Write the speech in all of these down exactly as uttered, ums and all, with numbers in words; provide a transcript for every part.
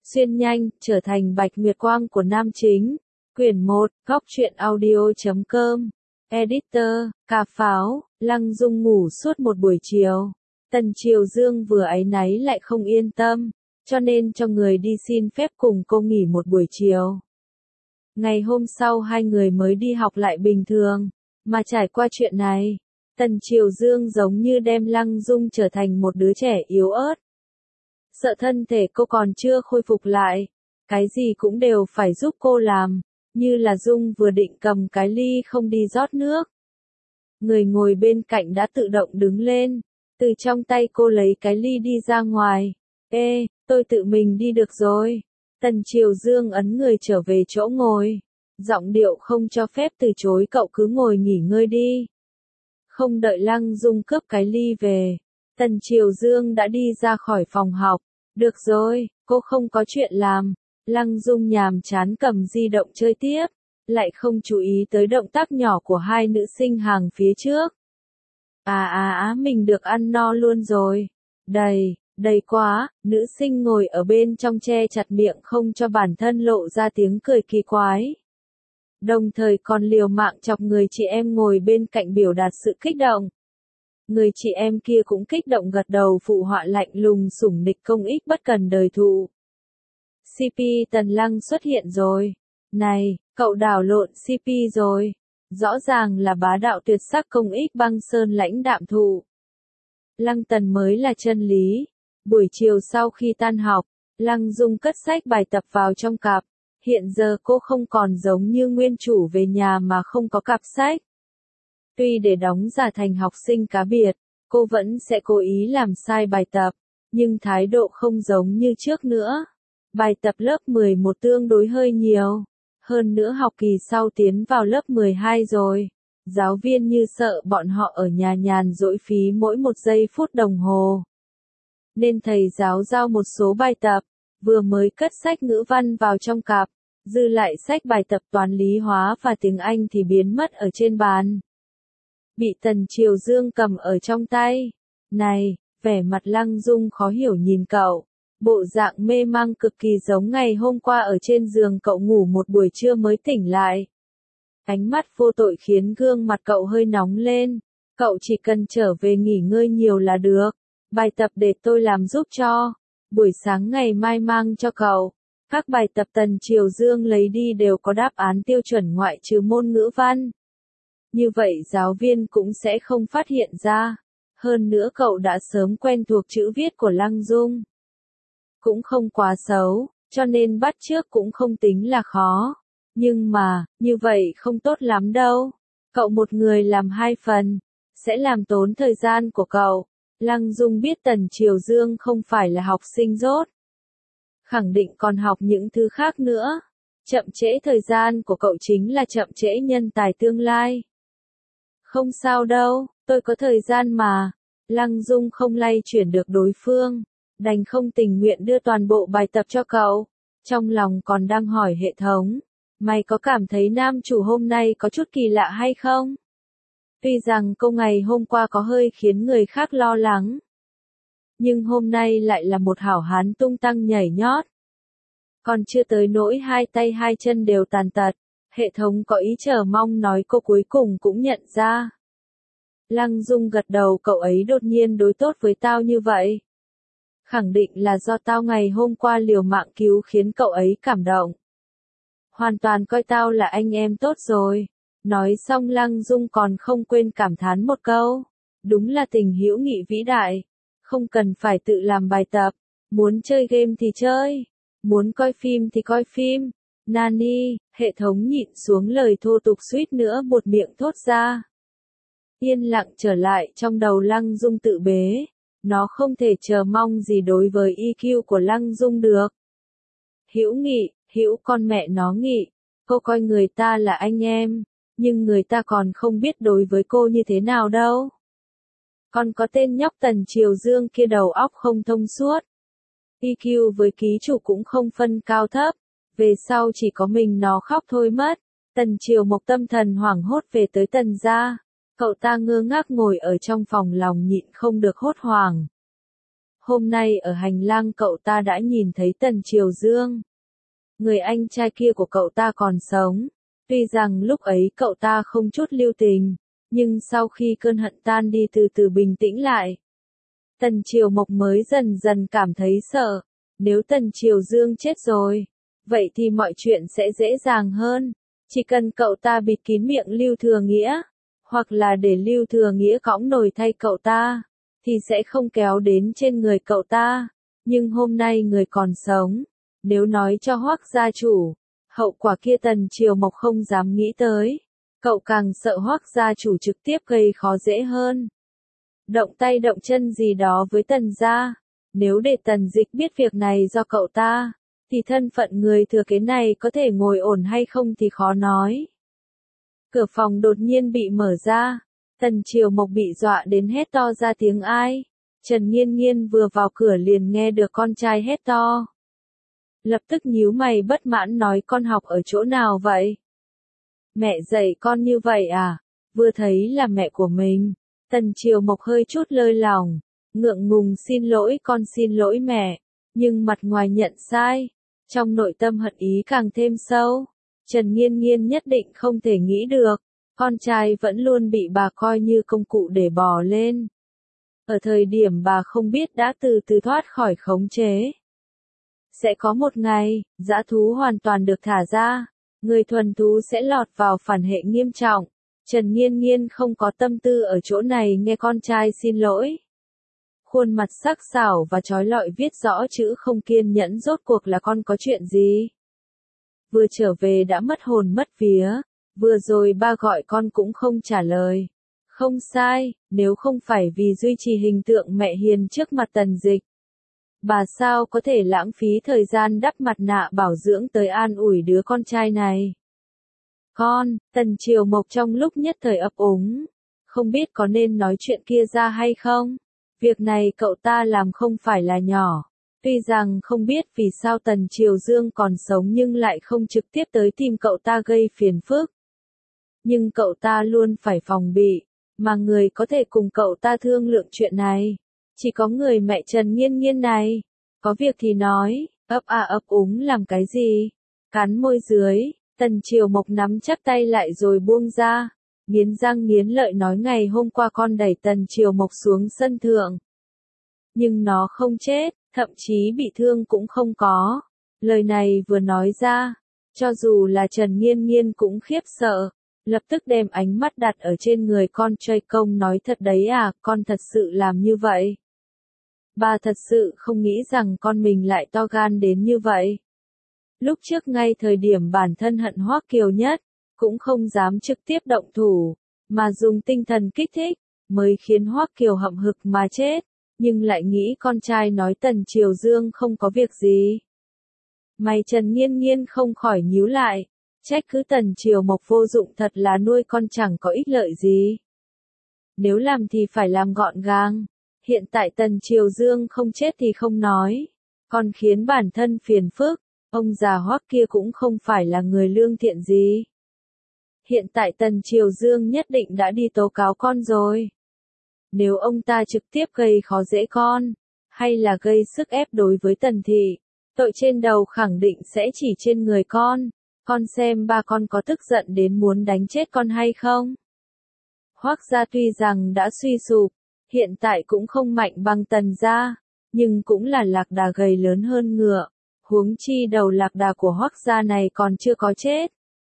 xuyên nhanh, trở thành bạch nguyệt quang của nam chính. Quyển một, góc truyện audio.com. Editor, Cà Pháo, Lăng Dung ngủ suốt một buổi chiều. Tần Triều Dương vừa áy náy lại không yên tâm, cho nên cho người đi xin phép cùng cô nghỉ một buổi chiều. Ngày hôm sau hai người mới đi học lại bình thường, mà trải qua chuyện này, Tần Triều Dương giống như đem Lăng Dung trở thành một đứa trẻ yếu ớt. Sợ thân thể cô còn chưa khôi phục lại, cái gì cũng đều phải giúp cô làm, như là Dung vừa định cầm cái ly không đi rót nước. Người ngồi bên cạnh đã tự động đứng lên, từ trong tay cô lấy cái ly đi ra ngoài. Ê, tôi tự mình đi được rồi. Tần Triều Dương ấn người trở về chỗ ngồi. Giọng điệu không cho phép từ chối, cậu cứ ngồi nghỉ ngơi đi. Không đợi Lăng Dung cướp cái ly về, Tần Triều Dương đã đi ra khỏi phòng học. Được rồi, cô không có chuyện làm. Lăng Dung nhàm chán cầm di động chơi tiếp, lại không chú ý tới động tác nhỏ của hai nữ sinh hàng phía trước. À à á, mình được ăn no luôn rồi. Đầy, đầy quá, nữ sinh ngồi ở bên trong che chặt miệng không cho bản thân lộ ra tiếng cười kỳ quái. Đồng thời còn liều mạng chọc người chị em ngồi bên cạnh biểu đạt sự kích động. Người chị em kia cũng kích động gật đầu phụ họa lạnh lùng sủng nịch công ích bất cần đời thụ. xê pê Tần Lăng xuất hiện rồi. Này, cậu đảo lộn xê pê rồi. Rõ ràng là bá đạo tuyệt sắc công ích băng sơn lãnh đạm thụ. Lăng Tần mới là chân lý. Buổi chiều sau khi tan học, Lăng Dung cất sách bài tập vào trong cặp. Hiện giờ cô không còn giống như nguyên chủ về nhà mà không có cặp sách. Tuy để đóng giả thành học sinh cá biệt, cô vẫn sẽ cố ý làm sai bài tập, nhưng thái độ không giống như trước nữa. Bài tập lớp mười một tương đối hơi nhiều. Hơn nữa học kỳ sau tiến vào lớp mười hai rồi. Giáo viên như sợ bọn họ ở nhà nhàn rỗi phí mỗi một giây phút đồng hồ. Nên thầy giáo giao một số bài tập, vừa mới cất sách ngữ văn vào trong cặp, dư lại sách bài tập toán lý hóa và tiếng Anh thì biến mất ở trên bàn. Bị Tần Triều Dương cầm ở trong tay. Này, vẻ mặt Lăng Dung khó hiểu nhìn cậu. Bộ dạng mê mang cực kỳ giống ngày hôm qua ở trên giường cậu ngủ một buổi trưa mới tỉnh lại. Ánh mắt vô tội khiến gương mặt cậu hơi nóng lên. Cậu chỉ cần trở về nghỉ ngơi nhiều là được. Bài tập để tôi làm giúp cho. Buổi sáng ngày mai mang cho cậu. Các bài tập Tần Triều Dương lấy đi đều có đáp án tiêu chuẩn ngoại trừ môn ngữ văn. Như vậy giáo viên cũng sẽ không phát hiện ra. Hơn nữa cậu đã sớm quen thuộc chữ viết của Lăng Dung. Cũng không quá xấu, cho nên bắt chước cũng không tính là khó. Nhưng mà, như vậy không tốt lắm đâu. Cậu một người làm hai phần, sẽ làm tốn thời gian của cậu. Lăng Dung biết Tần Triều Dương không phải là học sinh dốt. Khẳng định còn học những thứ khác nữa. Chậm trễ thời gian của cậu chính là chậm trễ nhân tài tương lai. Không sao đâu, tôi có thời gian mà. Lăng Dung không lay chuyển được đối phương. Đành không tình nguyện đưa toàn bộ bài tập cho cậu. Trong lòng còn đang hỏi hệ thống. Mày có cảm thấy nam chủ hôm nay có chút kỳ lạ hay không? Tuy rằng câu ngày hôm qua có hơi khiến người khác lo lắng. Nhưng hôm nay lại là một hảo hán tung tăng nhảy nhót. Còn chưa tới nỗi hai tay hai chân đều tàn tật. Hệ thống có ý chờ mong nói cô cuối cùng cũng nhận ra. Lăng Dung gật đầu, cậu ấy đột nhiên đối tốt với tao như vậy. Khẳng định là do tao ngày hôm qua liều mạng cứu khiến cậu ấy cảm động. Hoàn toàn coi tao là anh em tốt rồi. Nói xong Lăng Dung còn không quên cảm thán một câu. Đúng là tình hữu nghị vĩ đại. Không cần phải tự làm bài tập. Muốn chơi game thì chơi. Muốn coi phim thì coi phim. Nani, hệ thống nhịn xuống lời thô tục suýt nữa buột miệng thốt ra. Yên lặng trở lại trong đầu Lăng Dung tự bế. Nó không thể chờ mong gì đối với i kiu của Lăng Dung được. Hữu nghị, hữu con mẹ nó nghị. Cô coi người ta là anh em, nhưng người ta còn không biết đối với cô như thế nào đâu. Còn có tên nhóc Tần Triều Dương kia đầu óc không thông suốt. i kiu với ký chủ cũng không phân cao thấp. Về sau chỉ có mình nó khóc thôi mất. Tần Triều Mộc tâm thần hoảng hốt về tới Tần gia. Cậu ta ngơ ngác ngồi ở trong phòng lòng nhịn không được hốt hoảng. Hôm nay ở hành lang cậu ta đã nhìn thấy Tần Triều Dương. Người anh trai kia của cậu ta còn sống. Tuy rằng lúc ấy cậu ta không chút lưu tình, nhưng sau khi cơn hận tan đi từ từ bình tĩnh lại. Tần Triều Mộc mới dần dần cảm thấy sợ. Nếu Tần Triều Dương chết rồi, vậy thì mọi chuyện sẽ dễ dàng hơn. Chỉ cần cậu ta bịt kín miệng Lưu Thừa Nghĩa, hoặc là để Lưu Thừa Nghĩa cõng nồi thay cậu ta, thì sẽ không kéo đến trên người cậu ta. Nhưng hôm nay người còn sống, nếu nói cho Hoắc gia chủ, hậu quả kia Tần Triều Mộc không dám nghĩ tới. Cậu càng sợ Hoắc gia chủ trực tiếp gây khó dễ hơn. Động tay động chân gì đó với Tần gia. Nếu để Tần Dịch biết việc này do cậu ta, thì thân phận người thừa kế này có thể ngồi ổn hay không thì khó nói. Cửa phòng đột nhiên bị mở ra. Tần Triều Mộc bị dọa đến hét to ra tiếng ai. Trần Nghiên Nghiên vừa vào cửa liền nghe được con trai hét to. Lập tức nhíu mày bất mãn nói con học ở chỗ nào vậy? Mẹ dạy con như vậy à? Vừa thấy là mẹ của mình. Tần Triều Mộc hơi chút lơi lòng. Ngượng ngùng xin lỗi con xin lỗi mẹ. Nhưng mặt ngoài nhận sai. Trong nội tâm hận ý càng thêm sâu. Trần Nghiên Nghiên nhất định không thể nghĩ được. Con trai vẫn luôn bị bà coi như công cụ để bò lên. Ở thời điểm bà không biết đã từ từ thoát khỏi khống chế. Sẽ có một ngày, dã thú hoàn toàn được thả ra. Người thuần thú sẽ lọt vào phản hệ nghiêm trọng. Trần Nghiên Nghiên không có tâm tư ở chỗ này nghe con trai xin lỗi. Khuôn mặt sắc sảo và trói lọi viết rõ chữ không kiên nhẫn rốt cuộc là con có chuyện gì. Vừa trở về đã mất hồn mất vía, vừa rồi ba gọi con cũng không trả lời. Không sai, nếu không phải vì duy trì hình tượng mẹ hiền trước mặt Tần Dịch. Bà sao có thể lãng phí thời gian đắp mặt nạ bảo dưỡng tới an ủi đứa con trai này. Con, Tần Triều Mộc trong lúc nhất thời ấp úng. Không biết có nên nói chuyện kia ra hay không? Việc này cậu ta làm không phải là nhỏ. Tuy rằng không biết vì sao Tần Triều Dương còn sống nhưng lại không trực tiếp tới tìm cậu ta gây phiền phức. Nhưng cậu ta luôn phải phòng bị, mà người có thể cùng cậu ta thương lượng chuyện này. Chỉ có người mẹ Trần Nghiên Nghiên này. Có việc thì nói, ấp à ấp úng làm cái gì? Cắn môi dưới, Tần Triều Mộc nắm chắc tay lại rồi buông ra. Nghiến răng nghiến lợi nói ngày hôm qua con đẩy Tần Triều Mộc xuống sân thượng. Nhưng nó không chết, thậm chí bị thương cũng không có. Lời này vừa nói ra, cho dù là Trần Nghiên Nghiên cũng khiếp sợ. Lập tức đem ánh mắt đặt ở trên người con trai công nói thật đấy à, con thật sự làm như vậy. Bà thật sự không nghĩ rằng con mình lại to gan đến như vậy. Lúc trước ngay thời điểm bản thân hận Hoắc Kiều nhất, cũng không dám trực tiếp động thủ, mà dùng tinh thần kích thích, mới khiến Hoắc Kiều hậm hực mà chết, nhưng lại nghĩ con trai nói Tần Triều Dương không có việc gì. Mày Trần Nghiên Nghiên không khỏi nhíu lại, trách cứ Tần Triều Mộc vô dụng thật là nuôi con chẳng có ích lợi gì. Nếu làm thì phải làm gọn gàng. Hiện tại Tần Triều Dương không chết thì không nói, còn khiến bản thân phiền phức, ông già Hoắc kia cũng không phải là người lương thiện gì. Hiện tại Tần Triều Dương nhất định đã đi tố cáo con rồi. Nếu ông ta trực tiếp gây khó dễ con, hay là gây sức ép đối với Tần Thị, tội trên đầu khẳng định sẽ chỉ trên người con. Con xem ba con có tức giận đến muốn đánh chết con hay không? Hoắc gia tuy rằng đã suy sụp, hiện tại cũng không mạnh bằng Tần gia, nhưng cũng là lạc đà gầy lớn hơn ngựa, huống chi đầu lạc đà của Hoắc gia này còn chưa có chết.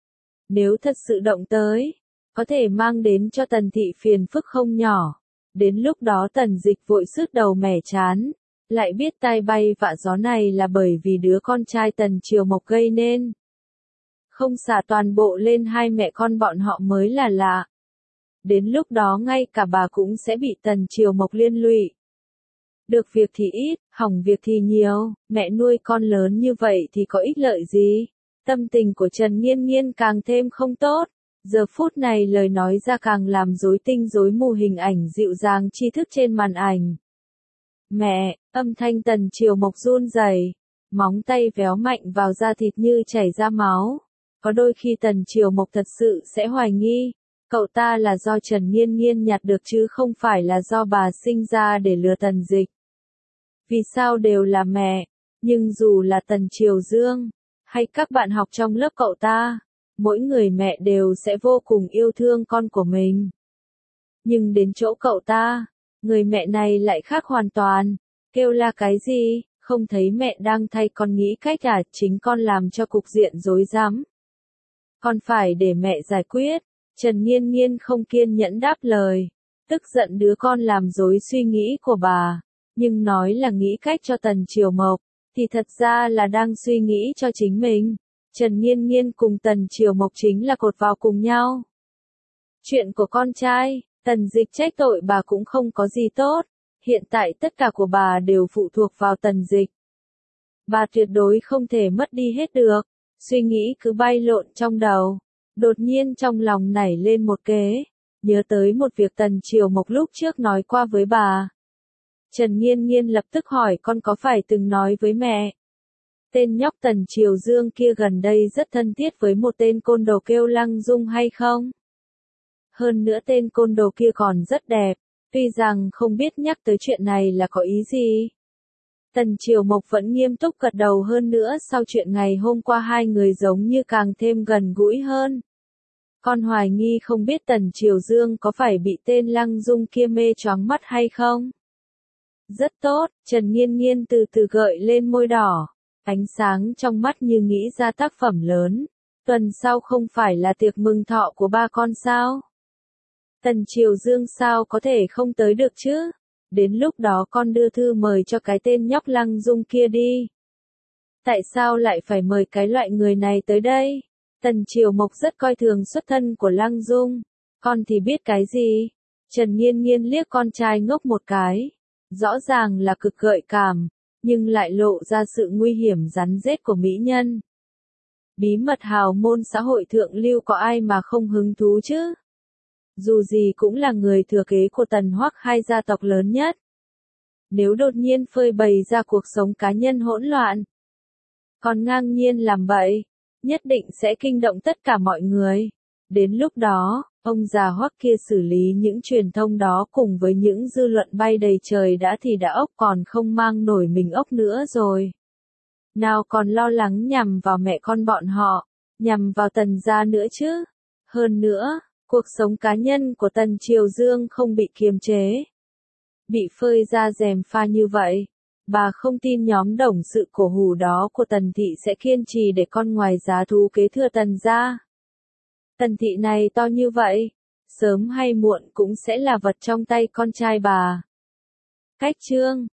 Nếu thật sự động tới, có thể mang đến cho Tần Thị phiền phức không nhỏ. Đến lúc đó Tần Dịch vội sứt đầu mẻ chán, lại biết tai bay vạ gió này là bởi vì đứa con trai Tần Triều Mộc gây nên. Không xả toàn bộ lên hai mẹ con bọn họ mới là lạ. Đến lúc đó ngay cả bà cũng sẽ bị Tần Triều Mộc liên lụy. Được việc thì ít, hỏng việc thì nhiều, mẹ nuôi con lớn như vậy thì có ích lợi gì? Tâm tình của Trần Nghiên Nghiên càng thêm không tốt. Giờ phút này lời nói ra càng làm rối tinh rối mù hình ảnh dịu dàng tri thức trên màn ảnh. Mẹ, âm thanh Tần Triều Mộc run rẩy, móng tay véo mạnh vào da thịt như chảy ra máu. Có đôi khi Tần Triều Mộc thật sự sẽ hoài nghi, cậu ta là do Trần Nghiên Nghiên nhặt được chứ không phải là do bà sinh ra để lừa Tần Dịch. Vì sao đều là mẹ, nhưng dù là Tần Triều Dương, hay các bạn học trong lớp cậu ta, mỗi người mẹ đều sẽ vô cùng yêu thương con của mình. Nhưng đến chỗ cậu ta, người mẹ này lại khác hoàn toàn, kêu la cái gì, không thấy mẹ đang thay con nghĩ cách à, chính con làm cho cục diện rối rắm. Con phải để mẹ giải quyết, Trần Nghiên Nghiên không kiên nhẫn đáp lời, tức giận đứa con làm rối suy nghĩ của bà, nhưng nói là nghĩ cách cho Tần Triều Mộc, thì thật ra là đang suy nghĩ cho chính mình. Trần Nghiên Nghiên cùng Tần Triều Mộc chính là cột vào cùng nhau. Chuyện của con trai, Tần Dịch trách tội bà cũng không có gì tốt, hiện tại tất cả của bà đều phụ thuộc vào Tần Dịch. Bà tuyệt đối không thể mất đi hết được, suy nghĩ cứ bay lộn trong đầu, đột nhiên trong lòng nảy lên một kế, nhớ tới một việc Tần Triều Mộc lúc trước nói qua với bà. Trần Nghiên Nghiên lập tức hỏi con có phải từng nói với mẹ. Tên nhóc Tần Triều Dương kia gần đây rất thân thiết với một tên côn đồ kêu Lăng Dung hay không? Hơn nữa tên côn đồ kia còn rất đẹp, tuy rằng không biết nhắc tới chuyện này là có ý gì. Tần Triều Mộc vẫn nghiêm túc gật đầu, hơn nữa sau chuyện ngày hôm qua hai người giống như càng thêm gần gũi hơn. Con hoài nghi không biết Tần Triều Dương có phải bị tên Lăng Dung kia mê choáng mắt hay không? Rất tốt, Trần Nghiên Nghiên từ từ gợi lên môi đỏ, ánh sáng trong mắt như nghĩ ra tác phẩm lớn. Tuần sau không phải là tiệc mừng thọ của ba con sao? Tần Triều Dương sao có thể không tới được chứ? Đến lúc đó con đưa thư mời cho cái tên nhóc Lăng Dung kia đi. Tại sao lại phải mời cái loại người này tới đây? Tần Triều Mộc rất coi thường xuất thân của Lăng Dung. Con thì biết cái gì? Trần Nghiên Nghiên liếc con trai ngốc một cái. Rõ ràng là cực gợi cảm, nhưng lại lộ ra sự nguy hiểm rắn rết của mỹ nhân. Bí mật hào môn xã hội thượng lưu có ai mà không hứng thú chứ? Dù gì cũng là người thừa kế của Tần Hoắc hai gia tộc lớn nhất. Nếu đột nhiên phơi bày ra cuộc sống cá nhân hỗn loạn, còn ngang nhiên làm bậy, nhất định sẽ kinh động tất cả mọi người. Đến lúc đó, ông già Hoắc kia xử lý những truyền thông đó cùng với những dư luận bay đầy trời đã thì đã ốc còn không mang nổi mình ốc nữa rồi. Nào còn lo lắng nhằm vào mẹ con bọn họ, nhằm vào Tần gia nữa chứ. Hơn nữa, cuộc sống cá nhân của Tần Triều Dương không bị kiềm chế, bị phơi ra rèm pha như vậy. Bà không tin nhóm đồng sự cổ hủ đó của Tần thị sẽ kiên trì để con ngoài giá thú kế thừa Tần gia. Tần thị này to như vậy, sớm hay muộn cũng sẽ là vật trong tay con trai bà. Cách chương